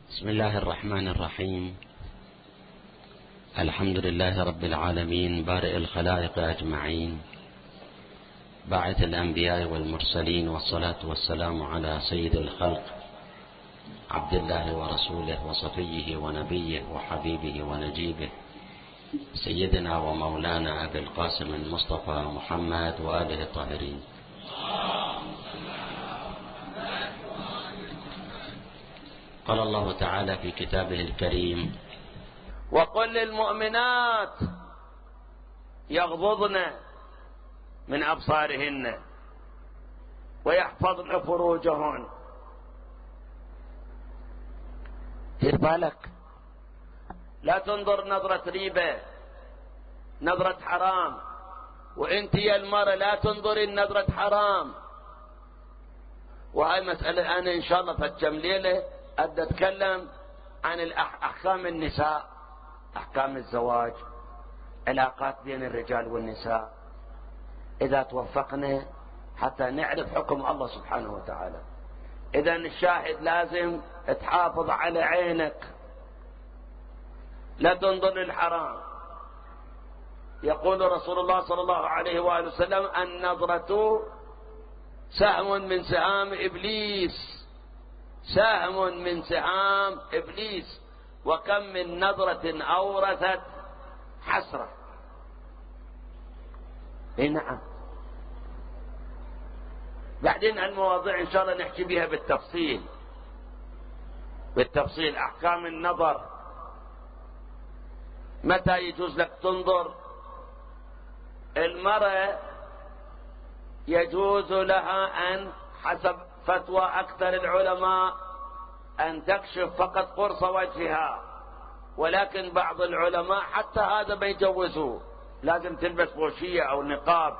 بسم الله الرحمن الرحيم. الحمد لله رب العالمين بارئ الخلائق أجمعين، باعث الأنبياء والمرسلين، والصلاة والسلام على سيد الخلق عبد الله ورسوله وصفيه ونبيه وحبيبه ونجيبه سيدنا ومولانا أبي القاسم المصطفى محمد وآله الطاهرين. قال الله تعالى في كتابه الكريم: وقل للمؤمنات يغضضن من أبصارهن ويحفظن فروجهن. دير بالك، لا تنظر نظرة ريبة، نظرة حرام، وانت يا المرأة لا تنظري النظرة حرام. وهاي مسألة أنا إن شاء الله فكم ليلة أبدأ أتكلم عن أحكام النساء، أحكام الزواج، علاقات بين الرجال والنساء، إذا توفقنا حتى نعرف حكم الله سبحانه وتعالى. إذا الشاهد لازم تحافظ على عينك، لا تنظر للحرام. يقول رسول الله صلى الله عليه وآله وسلم: النظرة سهم من سهام إبليس، سهم من سهام إبليس، وكم من نظرة أورثت حسرة. اي نعم. بعدين المواضيع إن شاء الله نحكي بها بالتفصيل. أحكام النظر، متى يجوز لك تنظر؟ المرأة يجوز لها أن حسب فتوى أكثر العلماء أن تكشف فقط قرص وجهها، ولكن بعض العلماء حتى هذا ما يجوزوه، لازم تلبس بوشية أو نقاب.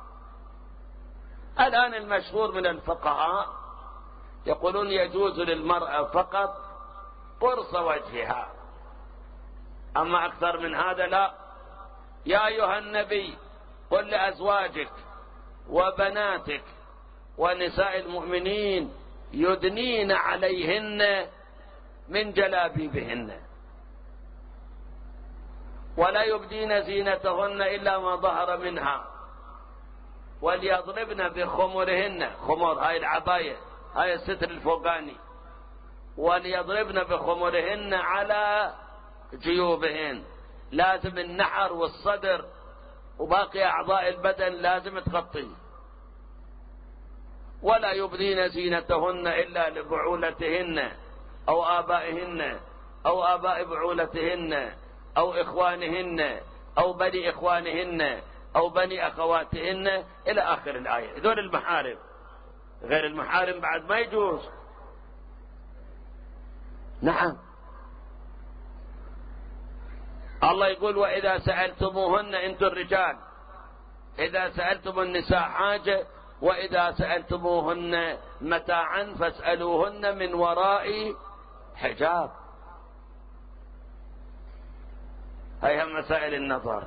الآن المشهور من الفقهاء يقولون يجوز للمرأة فقط قرص وجهها، أما أكثر من هذا لا. يا أيها النبي قل لأزواجك وبناتك ونساء المؤمنين يدنين عليهن من جلابيبهن ولا يبدين زينتهن إلا ما ظهر منها وليضربن بخمرهن، خمر هاي العباية، هاي الستر الفوقاني، وليضربن بخمرهن على جيوبهن. لازم النحر والصدر وباقي أعضاء البدن لازم تغطيه. ولا يبدين زينتهن إلا لبعولتهن أو آبائهن أو آباء بعولتهن أو إخوانهن أو بني إخوانهن أو بني أخواتهن إلى آخر الآية. هذول المحارم، غير المحارم بعد ما يجوز. نعم، الله يقول: وإذا سألتموهن، أنتم الرجال إذا سألتم النساء حاجة، وإذا سألتموهن متاعا فاسألوهن من وراء حجاب. هي مسائل النظر.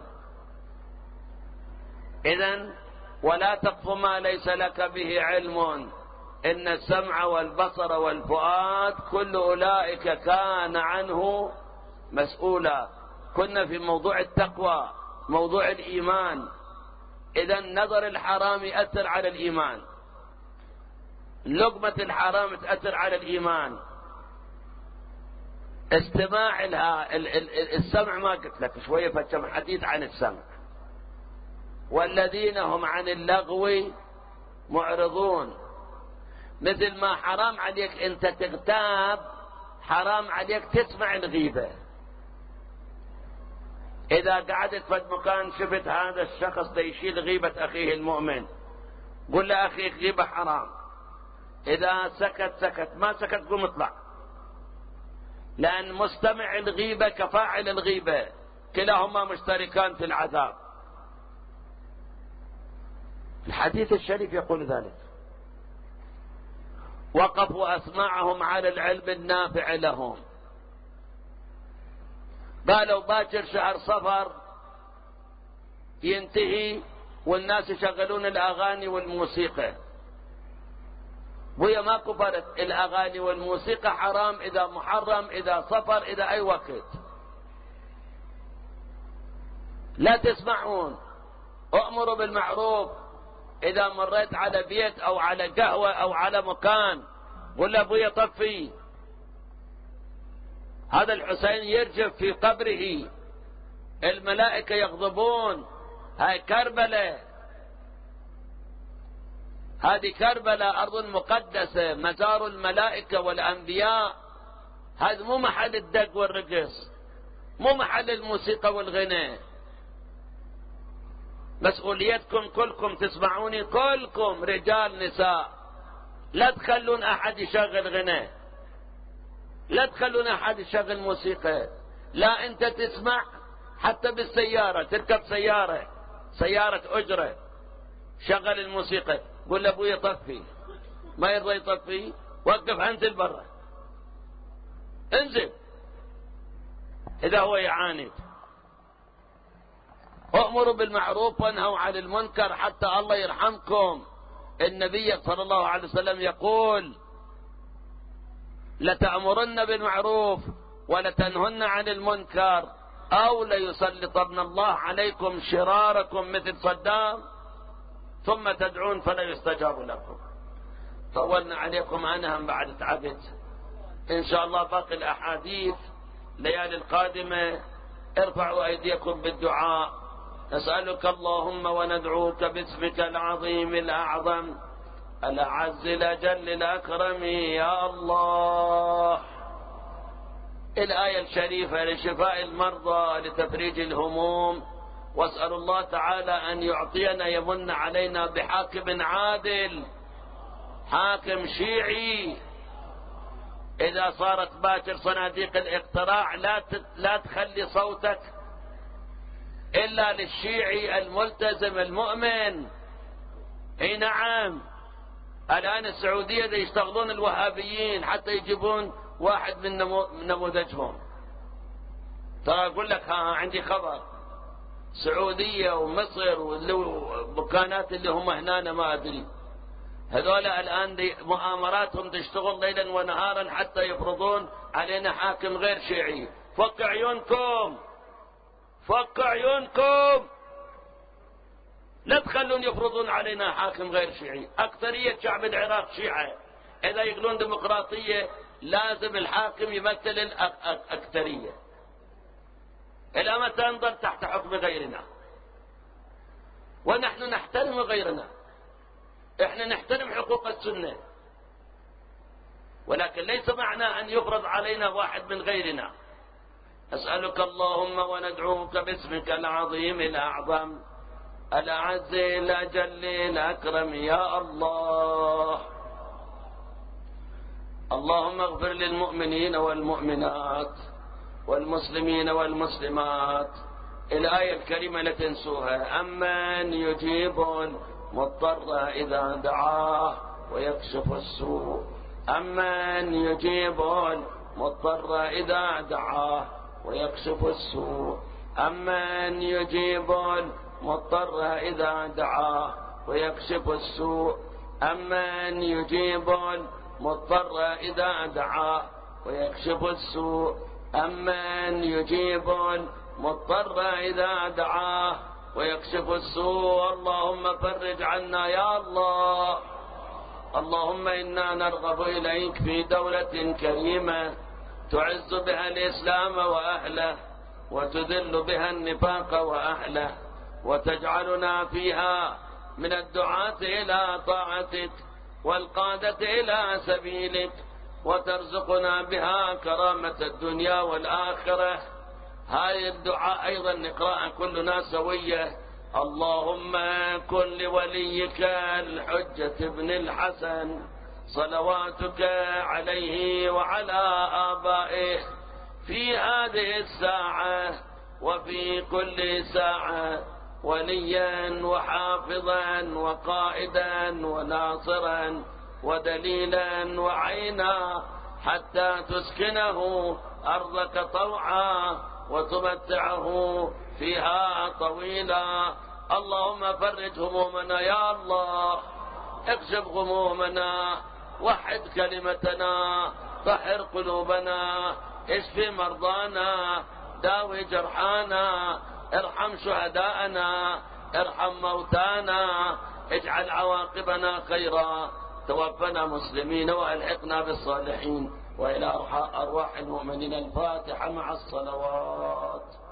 إذن ولا تقف ما ليس لك به علم، إن السمع والبصر والفؤاد كل أولئك كان عنه مسؤولا. كنا في موضوع التقوى، موضوع الإيمان. إذن نظر الحرام يأثر على الإيمان، لقمة الحرام تأثر على الإيمان، استماع السمع. ما قلت لك شوية فكم حديث عن السمع. والذين هم عن اللغو معرضون. مثل ما حرام عليك أنت تغتاب، حرام عليك تسمع الغيبة. إذا قعدت في مكان شفت هذا الشخص دا يشيل غيبة أخيه المؤمن، قل لأخيك غيبة حرام. إذا سكت ما سكت قم اطلع، لأن مستمع الغيبة كفاعل الغيبة، كلاهما مشتركان في العذاب. الحديث الشريف يقول ذلك. وقفوا أسماعهم على العلم النافع لهم. قالوا باكر شهر صفر ينتهي والناس يشغلون الأغاني والموسيقى، بويا ماكو فرق، الأغاني والموسيقى حرام إذا محرم، إذا صفر، إذا أي وقت. لا تسمعون. أأمروا بالمعروف. إذا مريت على بيت أو على قهوة أو على مكان قل له أبويا طفي. هذا الحسين يرجف في قبره، الملائكة يغضبون. هاي كربلاء، هذه كربلاء أرض مقدسة، مزار الملائكة والأنبياء. هذا مو محل الدق والرقص، مو محل الموسيقى والغناء. مسؤوليتكم كلكم، تسمعوني كلكم رجال نساء، لا تخلون أحد يشغل غناء، لا تخلون أحد يشغل موسيقى. لا أنت تسمع حتى بالسيارة، تركب سيارة أجرة، شغل الموسيقى، قل لأبوي طفي. ما يرضى يطفي، وقف انزل برا، انزل إذا هو يعاند. أأمروا بالمعروف وانهوا عن المنكر حتى الله يرحمكم. النبي صلى الله عليه وسلم يقول: لتأمرن بالمعروف ولتنهن عن المنكر أو ليسلطن الله عليكم شراركم مثل صدام ثم تدعون فلا يستجاب لكم. طولنا عليكم أنهم بعد تعبت. إن شاء الله باقي الأحاديث ليالي القادمة. ارفعوا أيديكم بالدعاء. نسألك اللهم وندعوك باسمك العظيم الأعظم الأعز الأجل الأكرم يا الله. الآية الشريفة لشفاء المرضى لتفريج الهموم. واسأل الله تعالى أن يعطينا يمن علينا بحاكم عادل، حاكم شيعي. إذا صارت باكر صناديق الاقتراع لا تخلي صوتك إلا للشيعي الملتزم المؤمن. اي نعم، الآن السعودية يشتغلون الوهابيين حتى يجيبون واحد من نموذجهم. ترى أقول لك عندي خبر، سعودية ومصر والمكانات اللي هم هنا ما أدري، هذول الآن مؤامراتهم تشتغل ليلا ونهارا حتى يفرضون علينا حاكم غير شيعي. فك عيونكم، فك عيونكم، لا تخلون يفرضون علينا حاكم غير شيعي. أكثرية شعب العراق شيعة، إذا يقولون ديمقراطية لازم الحاكم يمثل الأكثرية. إلى متى نظل تحت حكم غيرنا؟ ونحن نحترم غيرنا، احنا نحترم حقوق السنة، ولكن ليس معنى أن يفرض علينا واحد من غيرنا. أسألك اللهم وندعوك باسمك العظيم الأعظم الأعز الأجل الأكرم يا الله. اللهم اغفر للمؤمنين والمؤمنات والمسلمين والمسلمات. الآية الكريمة لا تنسوها: أمن يجيب المضطر إذا دعاه ويكشف السوء. أمن يجيب المضطر إذا دعاه ويكشف السوء. أمن يجيب المضطر إذا دعاه ويكشف السوء. أمن يجيب المضطر إذا دعاه ويكشف السوء. أمن يجيب المضطر إذا دعاه ويكشف السوء. اللهم فرج عنا يا الله. اللهم إنا نرغب إليك في دولة كريمة تعز بها الإسلام وأهله وتذل بها النفاق وأهله، وتجعلنا فيها من الدعاة إلى طاعتك والقادة إلى سبيلك، وترزقنا بها كرامة الدنيا والآخرة. هاي الدعاء أيضا نقرأ كلنا سوية. اللهم كن لوليك الحجة بن الحسن صلواتك عليه وعلى آبائه في هذه الساعة وفي كل ساعة وليا وحافظا وقائدا وناصرا ودليلا وعينا، حتى تسكنه أرضك طوعا وتمتعه فيها طويلا. اللهم فرج همومنا يا الله، اكشف غمومنا وحد كلمتنا، طهر قلوبنا، اشف مرضانا، داوي جرحانا، ارحم شهداءنا، ارحم موتانا، اجعل عواقبنا خيرا، توفنا مسلمين والحقنا بالصالحين. وإلى أرواح المؤمنين الفاتحة مع الصلوات.